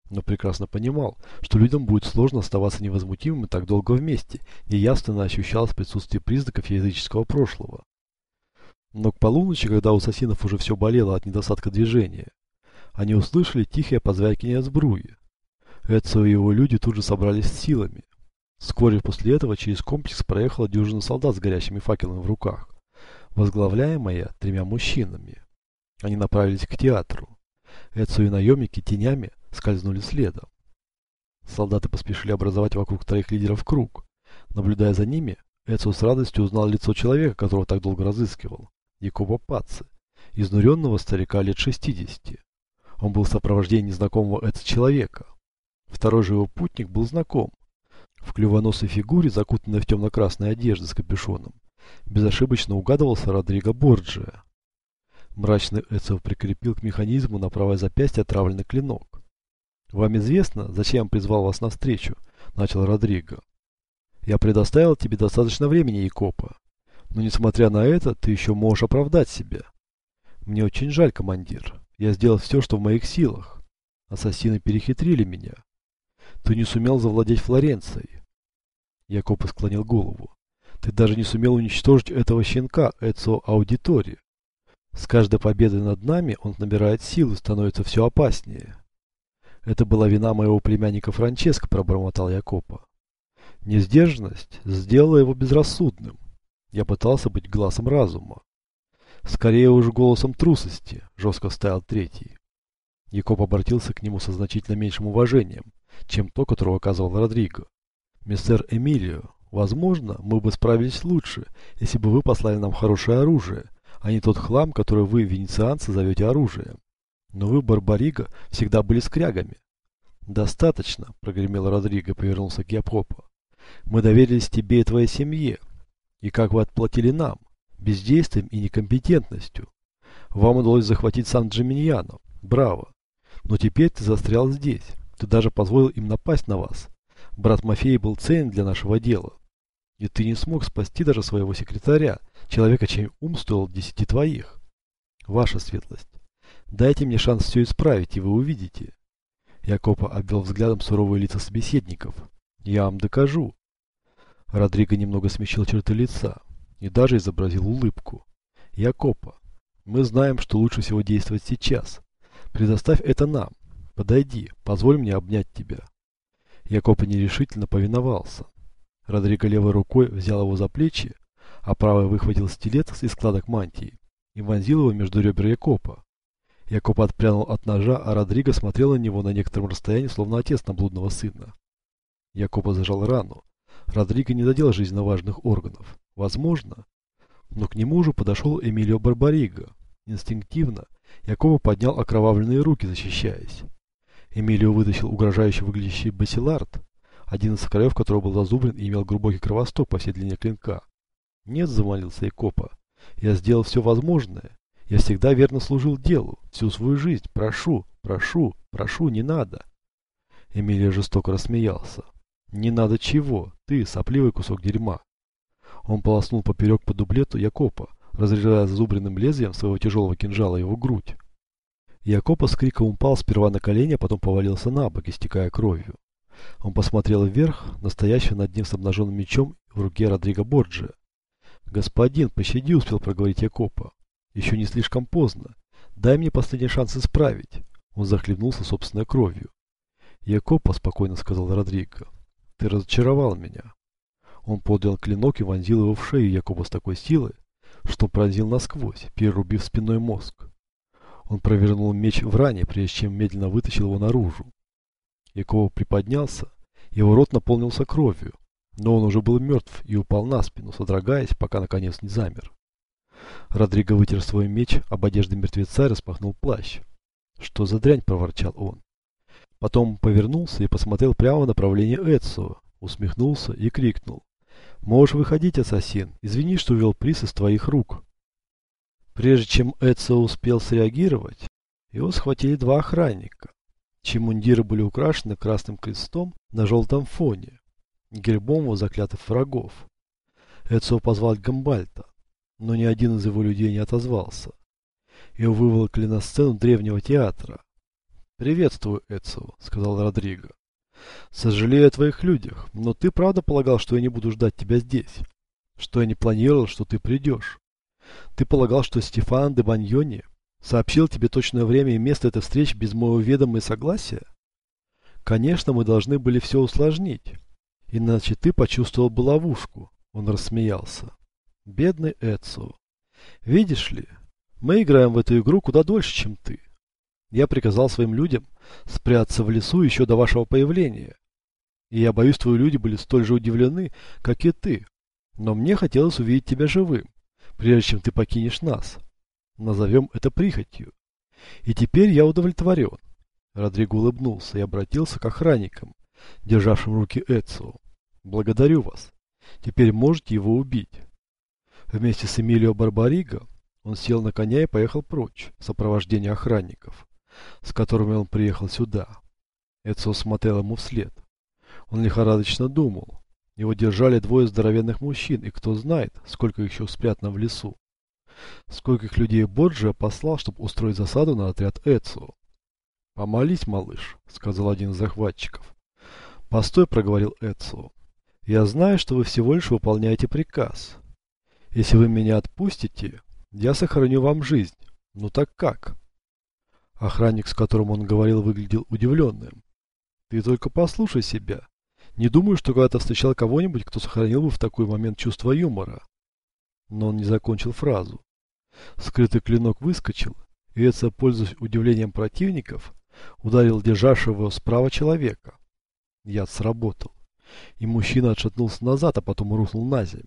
но прекрасно понимал, что людям будет сложно оставаться невозмутимыми так долго вместе, и явственно ощущалось присутствие признаков языческого прошлого. Но к полуночи, когда у ассасинов уже все болело от недостатка движения, они услышали тихое позвякивание сбруи. Эцио и его люди тут же собрались с силами. Вскоре после этого через комплекс проехала дюжина солдат с горящими факелами в руках, возглавляемая тремя мужчинами. Они направились к театру. Эцио и наемники тенями скользнули следом. Солдаты поспешили образовать вокруг троих лидеров круг. Наблюдая за ними, Эцио с радостью узнал лицо человека, которого так долго разыскивал. Якоба Пацци, изнуренного старика лет 60. Он был в сопровождении незнакомого человека. Второй же его путник был знаком. В клювоносой фигуре, закутанной в темно-красной одежды с капюшоном, безошибочно угадывался Родриго Борджиа. Мрачный Эцио прикрепил к механизму на правое запястье отравленный клинок. «Вам известно, зачем я призвал вас навстречу?» – начал Родриго. «Я предоставил тебе достаточно времени, Якопа. Но несмотря на это, ты еще можешь оправдать себя. Мне очень жаль, командир. Я сделал все, что в моих силах. Ассасины перехитрили меня. Ты не сумел завладеть Флоренцией». Якопа склонил голову. «Ты даже не сумел уничтожить этого щенка, Эцио Аудитори. С каждой победой над нами он набирает силу и становится все опаснее». «Это была вина моего племянника Франческо», — пробормотал Якопа. «Несдержанность сделала его безрассудным. Я пытался быть глазом разума». «Скорее уж голосом трусости», — жестко вставил третий. Якоп обратился к нему со значительно меньшим уважением, чем то, которое оказывал Родриго. «Мистер Эмилио, возможно, мы бы справились лучше, если бы вы послали нам хорошее оружие, а не тот хлам, который вы, венецианцы, зовете оружием. Но вы, Барбариго, всегда были скрягами». «Достаточно», — прогремел Родриго и повернулся к Якопу. «Мы доверились тебе и твоей семье. И как вы отплатили нам? Бездействием и некомпетентностью. Вам удалось захватить Сан-Джиминьяно. Браво. Но теперь ты застрял здесь. Ты даже позволил им напасть на вас. Брат Мафей был ценен для нашего дела. И ты не смог спасти даже своего секретаря, человека, чей ум стоил 10 твоих. Ваша светлость. Дайте мне шанс все исправить, и вы увидите». Якопа обвел взглядом суровые лица собеседников. «Я вам докажу». Родриго немного смягчил черты лица и даже изобразил улыбку. «Якопа, мы знаем, что лучше всего действовать сейчас. Предоставь это нам. Подойди, позволь мне обнять тебя». Якопа нерешительно повиновался. Родриго левой рукой взял его за плечи, а правой выхватил стилет из складок мантии и вонзил его между ребер Якопа. Якоп отпрянул от ножа, а Родриго смотрел на него на некотором расстоянии, словно отец на блудного сына. Якопа зажал рану. Родриго не задел жизненно важных органов. Возможно. Но к нему уже подошел Эмилио Барбариго. Инстинктивно Якопа поднял окровавленные руки, защищаясь. Эмилио вытащил угрожающе выглядящий басилард, один из краев которого был зазубрен и имел глубокий кровосток по всей длине клинка. «Нет», — замолился Якопа, — «я сделал все возможное. Я всегда верно служил делу, всю свою жизнь. Прошу, прошу, прошу, не надо». Эмилио жестоко рассмеялся. «Не надо чего? Ты, сопливый кусок дерьма». Он полоснул поперек по дублету Якопа, разрезая зазубренным лезвием своего тяжелого кинжала его грудь. Якопа с криком упал сперва на колени, а потом повалился на бок, истекая кровью. Он посмотрел вверх, настоящего над ним с обнаженным мечом в руке Родриго Борджиа. «Господин, пощади», — успел проговорить Якопа. «Еще не слишком поздно. Дай мне последний шанс исправить». Он захлебнулся собственной кровью. «Якопа», — спокойно сказал Родриго, — «ты разочаровал меня». Он поднял клинок и вонзил его в шею Якопа с такой силой, что пронзил насквозь, перерубив спинной мозг. Он провернул меч в ране, прежде чем медленно вытащил его наружу. Якопа приподнялся, его рот наполнился кровью, но он уже был мертв и упал на спину, содрогаясь, пока наконец не замер. Родриго вытер свой меч об одежды мертвеца и распахнул плащ. «Что за дрянь?» – проворчал он. Потом повернулся и посмотрел прямо в направлении Эцио, усмехнулся и крикнул: «Можешь выходить, ассасин. Извини, что увел приз из твоих рук». Прежде чем Эцио успел среагировать, его схватили два охранника, чьи мундиры были украшены красным крестом на желтом фоне, гербом его заклятых врагов. Эцио позвал Гамбальта, но ни один из его людей не отозвался. Его выволокли на сцену древнего театра. «Приветствую, Эцио», — сказал Родриго. «Сожалею о твоих людях, но ты правда полагал, что я не буду ждать тебя здесь? Что я не планировал, что ты придешь? Ты полагал, что Стефан де Баньони сообщил тебе точное время и место этой встречи без моего ведома и согласия? Конечно, мы должны были все усложнить, иначе ты почувствовал бы ловушку». Он рассмеялся. «Бедный Эцио. Видишь ли, мы играем в эту игру куда дольше, чем ты. Я приказал своим людям спрятаться в лесу еще до вашего появления. И я боюсь, твои люди были столь же удивлены, как и ты. Но мне хотелось увидеть тебя живым, прежде чем ты покинешь нас. Назовем это прихотью. И теперь я удовлетворен». Родриго улыбнулся и обратился к охранникам, державшим руки Эцио. «Благодарю вас. Теперь можете его убить». Вместе с Эмилио Барбариго он сел на коня и поехал прочь в сопровождении охранников, с которыми он приехал сюда. Эцио смотрел ему вслед. Он лихорадочно думал. Его держали двое здоровенных мужчин, и кто знает, сколько их еще спрятано в лесу. Скольких людей Борджиа послал, чтобы устроить засаду на отряд Эцио. «Помолись, малыш», — сказал один из захватчиков. «Постой», — проговорил Эцио. «Я знаю, что вы всего лишь выполняете приказ. Если вы меня отпустите, я сохраню вам жизнь. Ну так как?» Охранник, с которым он говорил, выглядел удивленным. «Ты только послушай себя. Не думаю, что когда-то встречал кого-нибудь, кто сохранил бы в такой момент чувство юмора». Но он не закончил фразу. Скрытый клинок выскочил, и Эцио, пользуясь удивлением противников, ударил державшего его справа человека. Яд сработал, и мужчина отшатнулся назад, а потом рухнул на землю.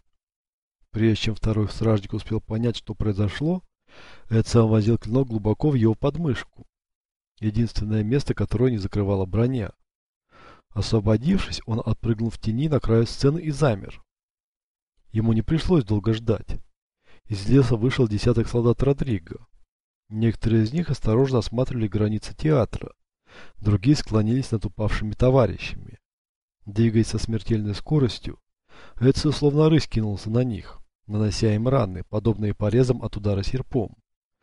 Прежде чем второй стражник успел понять, что произошло, Эцио возил клинок глубоко в его подмышку, единственное место, которое не закрывала броня. Освободившись, он отпрыгнул в тени на краю сцены и замер. Ему не пришлось долго ждать. Из леса вышел десяток солдат Родриго. Некоторые из них осторожно осматривали границы театра, другие склонились над упавшими товарищами. Двигаясь со смертельной скоростью, Эцио словно рысь кинулся на них, нанося им раны, подобные порезам от удара серпом.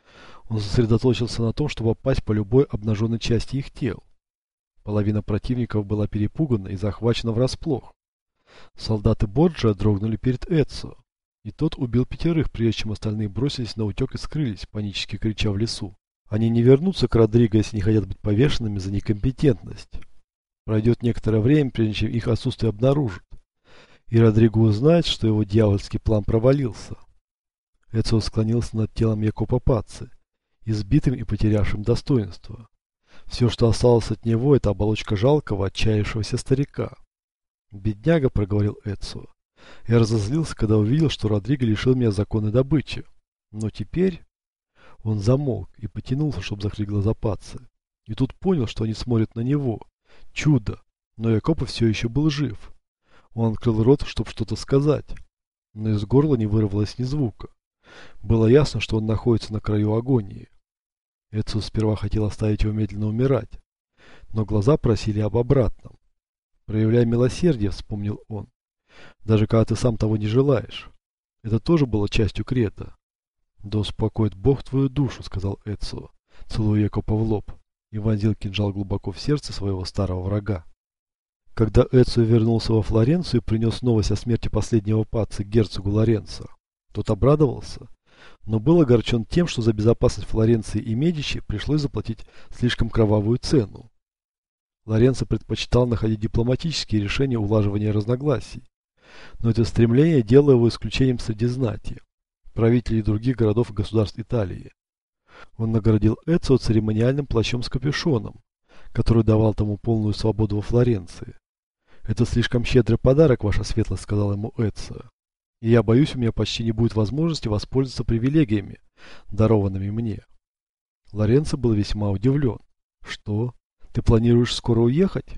Он сосредоточился на том, чтобы попасть по любой обнаженной части их тел. Половина противников была перепугана и захвачена врасплох. Солдаты Борджиа дрогнули перед Эцио, и тот убил 5, прежде чем остальные бросились на утек и скрылись, панически крича в лесу. Они не вернутся к Родриго, если не хотят быть повешенными за некомпетентность. Пройдет некоторое время, прежде чем их отсутствие обнаружат, и Родриго узнает, что его дьявольский план провалился. Эцио склонился над телом Якопо Пацци, избитым и потерявшим достоинство. Все, что осталось от него, это оболочка жалкого, отчаявшегося старика. «Бедняга», — проговорил Эцио. «Я разозлился, когда увидел, что Родриго лишил меня законной добычи. Но теперь...» Он замолк и потянулся, чтобы закрыть глаза Пацци. И тут понял, что они смотрят на него. Чудо! Но Якопо все еще был жив. Он открыл рот, чтобы что-то сказать, но из горла не вырвалось ни звука. Было ясно, что он находится на краю агонии. Эцио сперва хотел оставить его медленно умирать, но глаза просили об обратном. «Проявляй милосердие», — вспомнил он, — «даже когда ты сам того не желаешь». Это тоже было частью крета. «Да успокоит Бог твою душу», — сказал Эцио, целуя Якопо в лоб, и вонзил кинжал глубоко в сердце своего старого врага. Когда Эцио вернулся во Флоренцию и принес новость о смерти последнего пацци герцогу Лоренцо, тот обрадовался, но был огорчен тем, что за безопасность Флоренции и Медичи пришлось заплатить слишком кровавую цену. Лоренцо предпочитал находить дипломатические решения улаживания разногласий, но это стремление делало его исключением среди знати, правителей других городов и государств Италии. Он наградил Эцио церемониальным плащом с капюшоном, который давал тому полную свободу во Флоренции. «Это слишком щедрый подарок, ваша светлость», — сказал ему Эцио. «И я боюсь, у меня почти не будет возможности воспользоваться привилегиями, дарованными мне». Лоренцо был весьма удивлен. «Что? Ты планируешь скоро уехать?»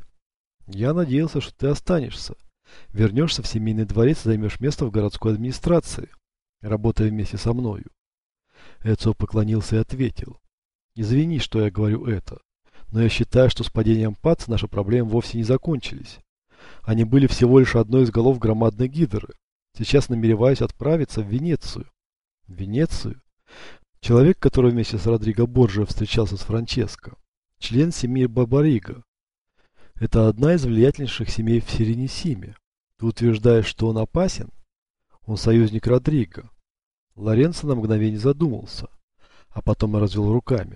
«Я надеялся, что ты останешься. Вернешься в семейный дворец и займешь место в городской администрации, работая вместе со мною». Эцио поклонился и ответил: «Извини, что я говорю это, но я считаю, что с падением Пацци наши проблемы вовсе не закончились. Они были всего лишь одной из голов громадной гидры. Сейчас намереваюсь отправиться в Венецию». «В Венецию?» Человек, который вместе с Родриго Борджиа встречался с Франческо, член семьи Бабарига. Это одна из влиятельнейших семей в Сиренисиме. Ты утверждаешь, что он опасен? Он союзник Родриго. Лоренцо на мгновение задумался, а потом и развел руками.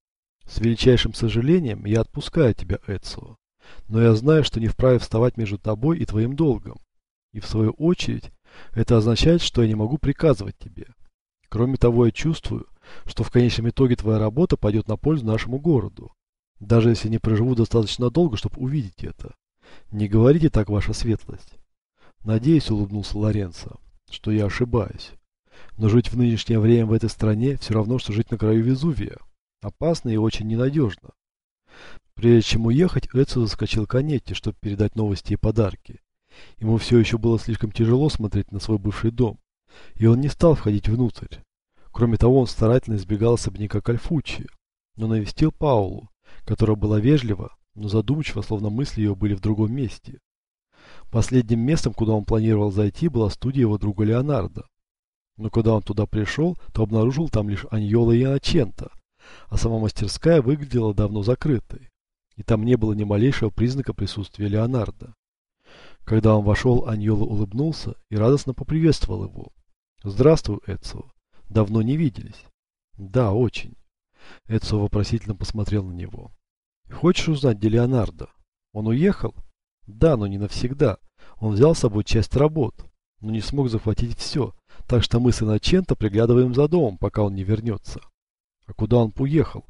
С величайшим сожалением я отпускаю тебя, Эцио, но я знаю, что не вправе вставать между тобой и твоим долгом. И в свою очередь, это означает, что я не могу приказывать тебе. Кроме того, я чувствую, что в конечном итоге твоя работа пойдет на пользу нашему городу. Даже если не проживу достаточно долго, чтобы увидеть это. Не говорите так, ваша светлость. Надеюсь, улыбнулся Лоренцо, что я ошибаюсь. Но жить в нынешнее время в этой стране все равно, что жить на краю Везувия. Опасно и очень ненадежно. Прежде чем уехать, Эцио заскочил к Анетте, чтобы передать новости и подарки. Ему все еще было слишком тяжело смотреть на свой бывший дом, и он не стал входить внутрь. Кроме того, он старательно избегал особняка Кальфуччи, но навестил Паулу, которая была вежлива, но задумчива, словно мысли ее были в другом месте. Последним местом, куда он планировал зайти, была студия его друга Леонардо. Но когда он туда пришел, то обнаружил там лишь Аньоло и Инноченто, а сама мастерская выглядела давно закрытой, и там не было ни малейшего признака присутствия Леонардо. Когда он вошел, Аньоло улыбнулся и радостно поприветствовал его. «Здравствуй, Эцио. Давно не виделись». «Да, очень». Эцио вопросительно посмотрел на него. «Хочешь узнать, где Леонардо? Он уехал?» «Да, но не навсегда. Он взял с собой часть работ, но не смог захватить все, так что мы с Инноченто приглядываем за домом, пока он не вернется». «А куда он уехал?»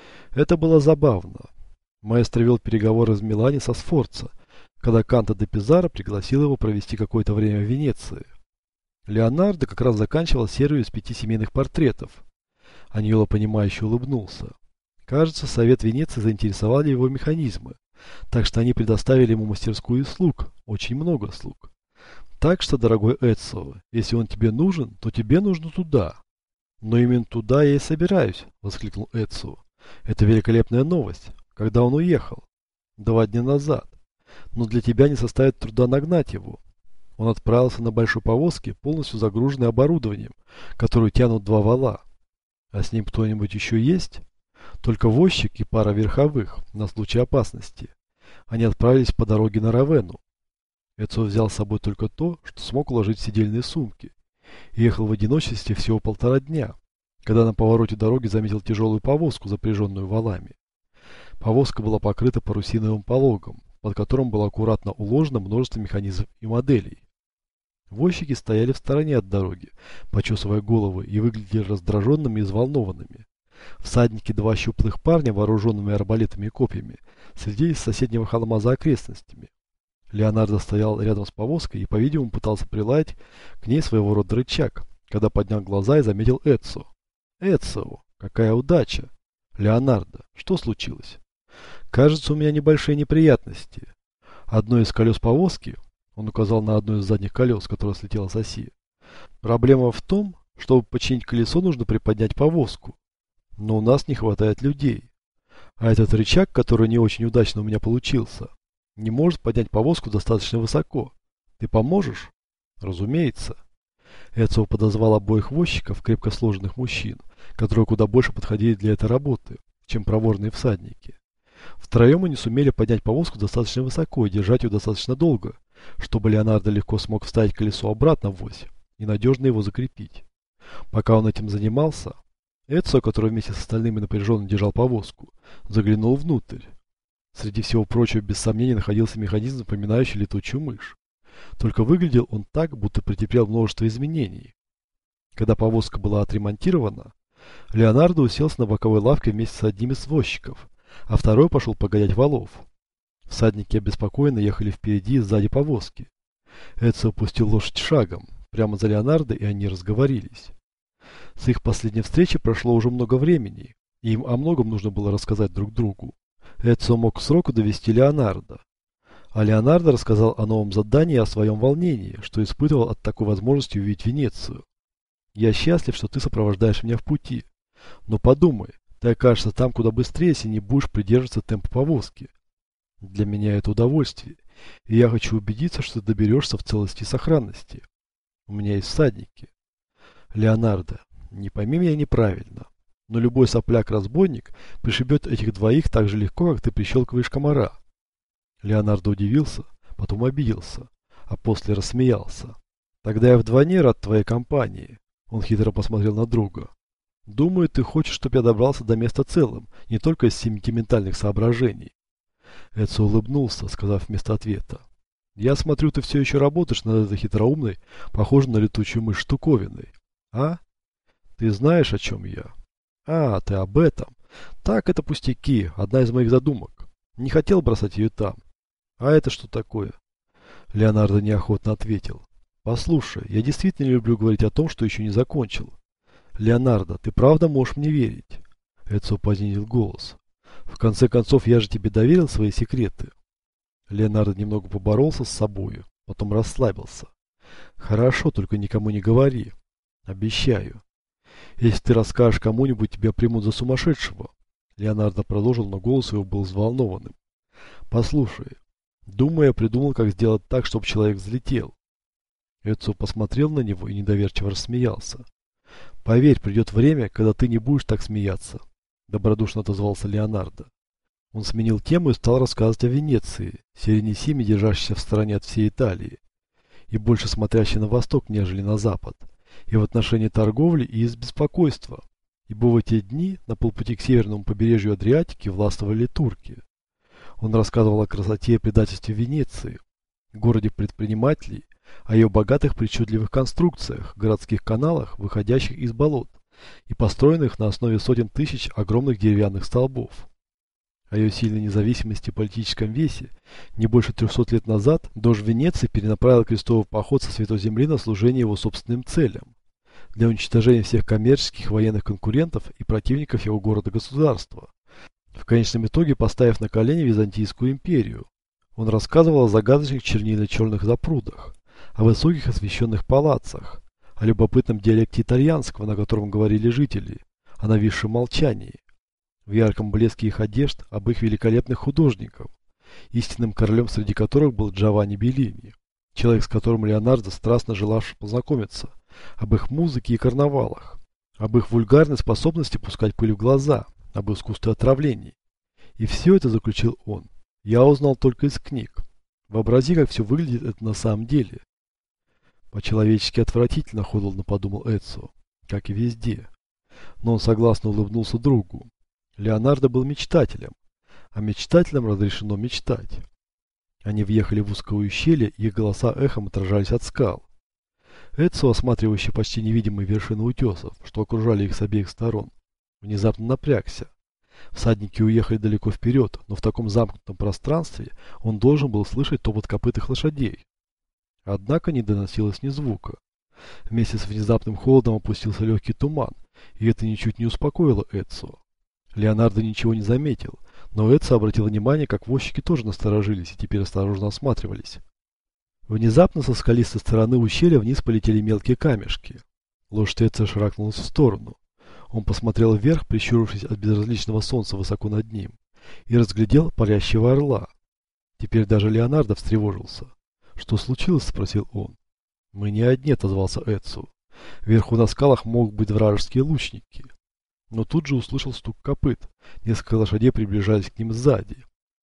Это было забавно. Маэстро вел переговоры в Милане со Сфорца, когда Канто де Пизаро пригласил его провести какое-то время в Венеции. Леонардо как раз заканчивал серию из 5 семейных портретов. Аньоло, понимающе улыбнулся. Кажется, Совет Венеции заинтересовали его механизмы, так что они предоставили ему мастерскую слуг, очень много слуг. Так что, дорогой Эцио, если он тебе нужен, то тебе нужно туда. Но именно туда я и собираюсь, воскликнул Эцио. Это великолепная новость. Когда он уехал? 2 дня назад. Но для тебя не составит труда нагнать его. Он отправился на большой повозке, полностью загруженной оборудованием, которую тянут 2 вола. А с ним кто-нибудь еще есть? Только возчик и пара верховых, на случай опасности. Они отправились по дороге на Равенну. Эцио взял с собой только то, что смог уложить в седельные сумки, и ехал в одиночестве всего 1,5 дня, когда на повороте дороги заметил тяжелую повозку, запряженную валами. Повозка была покрыта парусиновым пологом, под которым было аккуратно уложено множество механизмов и моделей. Возчики стояли в стороне от дороги, почесывая головы, и выглядели раздраженными и взволнованными. Всадники, 2 щуплых парня, вооруженными арбалетами и копьями, следили с соседнего холма за окрестностями. Леонардо стоял рядом с повозкой и, по-видимому, пытался приладить к ней своего рода рычаг, когда поднял глаза и заметил Эцио. «Эцио, какая удача!» «Леонардо, что случилось?» «Кажется, у меня небольшие неприятности. Одно из колес повозки...» Он указал на одно из задних колес, которое слетело с оси. «Проблема в том, чтобы починить колесо, нужно приподнять повозку. Но у нас не хватает людей. А этот рычаг, который не очень удачно у меня получился, не может поднять повозку достаточно высоко. Ты поможешь?» «Разумеется». Эцио подозвал обоих возчиков, крепко сложенных мужчин, которые куда больше подходили для этой работы, чем проворные всадники. Втроем они сумели поднять повозку достаточно высоко и держать ее достаточно долго, чтобы Леонардо легко смог вставить колесо обратно в ось и надежно его закрепить. Пока он этим занимался, Эцио, который вместе с остальными напряженно держал повозку, заглянул внутрь. Среди всего прочего, без сомнения, находился механизм, напоминающий летучую мышь. Только выглядел он так, будто претерпел множество изменений. Когда повозка была отремонтирована, Леонардо уселся на боковой лавке вместе с одним из возчиков, а второй пошел погонять валов. Всадники обеспокоенно ехали впереди и сзади повозки. Эцио опустил лошадь шагом, прямо за Леонардо, и они разговорились. С их последней встречи прошло уже много времени, и им о многом нужно было рассказать друг другу. Эцио мог к сроку довести Леонардо. А Леонардо рассказал о новом задании и о своем волнении, что испытывал от такой возможности увидеть Венецию. «Я счастлив, что ты сопровождаешь меня в пути. Но подумай, ты окажешься там куда быстрее, если не будешь придерживаться темпа повозки. Для меня это удовольствие, и я хочу убедиться, что ты доберешься в целости и сохранности. У меня есть всадники. Леонардо, не пойми меня неправильно. Но любой сопляк-разбойник пришибет этих двоих так же легко, как ты прищелкиваешь комара. Леонардо удивился, потом обиделся, а после рассмеялся. Тогда я вдвойне рад твоей компании. Он хитро посмотрел на друга. Думаю, ты хочешь, чтобы я добрался до места целым, не только из сентиментальных соображений. Эдсо улыбнулся, сказав вместо ответа. Я смотрю, ты все еще работаешь над этой хитроумной, похожей на летучую мышь штуковиной. А? Ты знаешь, о чем я? А, ты об этом. Так, это пустяки, одна из моих задумок. Не хотел бросать ее там. А это что такое? Леонардо неохотно ответил. Послушай, я действительно люблю говорить о том, что еще не закончил. Леонардо, ты правда можешь мне верить? Эдсо понизил голос. В конце концов, я же тебе доверил свои секреты. Леонардо немного поборолся с собою, потом расслабился. Хорошо, только никому не говори. Обещаю. Если ты расскажешь кому-нибудь, тебя примут за сумасшедшего. Леонардо продолжил, но голос его был взволнованным. Послушай, думаю, я придумал, как сделать так, чтобы человек взлетел. Эдсо посмотрел на него и недоверчиво рассмеялся. Поверь, придет время, когда ты не будешь так смеяться. Добродушно отозвался Леонардо. Он сменил тему и стал рассказывать о Венеции, Серенissime, держащейся в стороне от всей Италии, и больше смотрящей на восток, нежели на запад, и в отношении торговли и из беспокойства, ибо в эти дни на полпути к северному побережью Адриатики властвовали турки. Он рассказывал о красоте и предательстве Венеции, городе предпринимателей, о ее богатых причудливых конструкциях, городских каналах, выходящих из болот, и построенных на основе сотен тысяч огромных деревянных столбов. О ее сильной независимости и политическом весе, не больше 300 лет назад дождь Венеции перенаправил крестовый поход со Святой Земли на служение его собственным целям, для уничтожения всех коммерческих и военных конкурентов и противников его города-государства, в конечном итоге поставив на колени Византийскую империю. Он рассказывал о загадочных чернильно-черных запрудах, о высоких освещенных палацах, о любопытном диалекте итальянского, на котором говорили жители, о нависшем молчании, в ярком блеске их одежд, об их великолепных художниках, истинным королем среди которых был Джованни Беллини, человек, с которым Леонардо страстно желавший познакомиться, об их музыке и карнавалах, об их вульгарной способности пускать пыль в глаза, об искусстве отравлений. И все это заключил он. Я узнал только из книг. Вообрази, как все выглядит это на самом деле. По-человечески отвратительно, холодно подумал Эдсо, как и везде. Но он согласно улыбнулся другу. Леонардо был мечтателем, а мечтателям разрешено мечтать. Они въехали в узкое ущелье, и их голоса эхом отражались от скал. Эдсо, осматривающий почти невидимые вершины утесов, что окружали их с обеих сторон, внезапно напрягся. Всадники уехали далеко вперед, но в таком замкнутом пространстве он должен был слышать топот копытных лошадей. Однако не доносилось ни звука. Вместе с внезапным холодом опустился легкий туман, и это ничуть не успокоило Эдсо. Леонардо ничего не заметил, но Эдсо обратил внимание, как возчики тоже насторожились и теперь осторожно осматривались. Внезапно со скалистой стороны ущелья вниз полетели мелкие камешки. Лошадь Эдсо шарахнулась в сторону. Он посмотрел вверх, прищурившись от безразличного солнца высоко над ним, и разглядел парящего орла. Теперь даже Леонардо встревожился. «Что случилось?» – спросил он. «Мы не одни», – отозвался Эдсо. «Вверху на скалах могут быть вражеские лучники». Но тут же услышал стук копыт. Несколько лошадей приближались к ним сзади.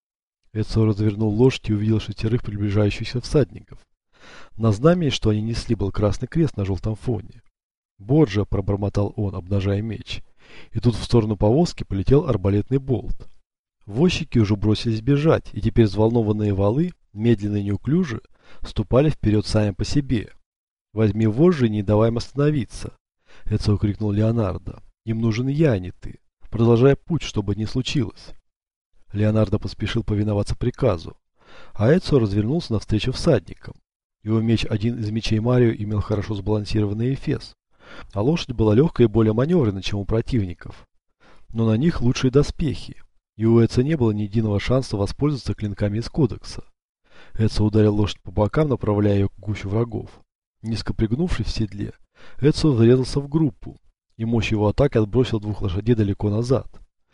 Эдсо развернул лошадь и увидел 6 приближающихся всадников. На знамени, что они несли, был красный крест на желтом фоне. «Борджиа!» – пробормотал он, обнажая меч. И тут в сторону повозки полетел арбалетный болт. Возчики уже бросились бежать, и теперь взволнованные валы, медленно и неуклюже, ступали вперед сами по себе. «Возьми вожжи и не давай им остановиться!» – Эдсо крикнул Леонардо. «Им нужен я, а не ты. Продолжай путь, чтобы не случилось». Леонардо поспешил повиноваться приказу, а Эдсо развернулся навстречу всадникам. Его меч, один из мечей Марио, имел хорошо сбалансированный эфес, а лошадь была легкой и более маневренной, чем у противников. Но на них лучшие доспехи, и у Эдсо не было ни единого шанса воспользоваться клинками из кодекса. Эдсо ударил лошадь по бокам, направляя ее к гущу врагов. Низко пригнувшись в седле, Эдсо врезался в группу, и мощь его атаки отбросила 2 лошадей далеко назад.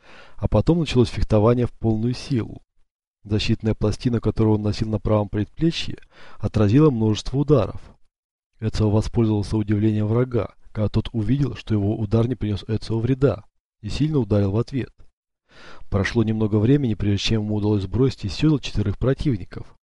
А потом началось фехтование в полную силу. Защитная пластина, которую он носил на правом предплечье, отразила множество ударов. Эдсо воспользовался удивлением врага, когда тот увидел, что его удар не принес Эдсо вреда. и сильно ударил в ответ. Прошло немного времени, прежде чем ему удалось сбросить из седла 4 противников.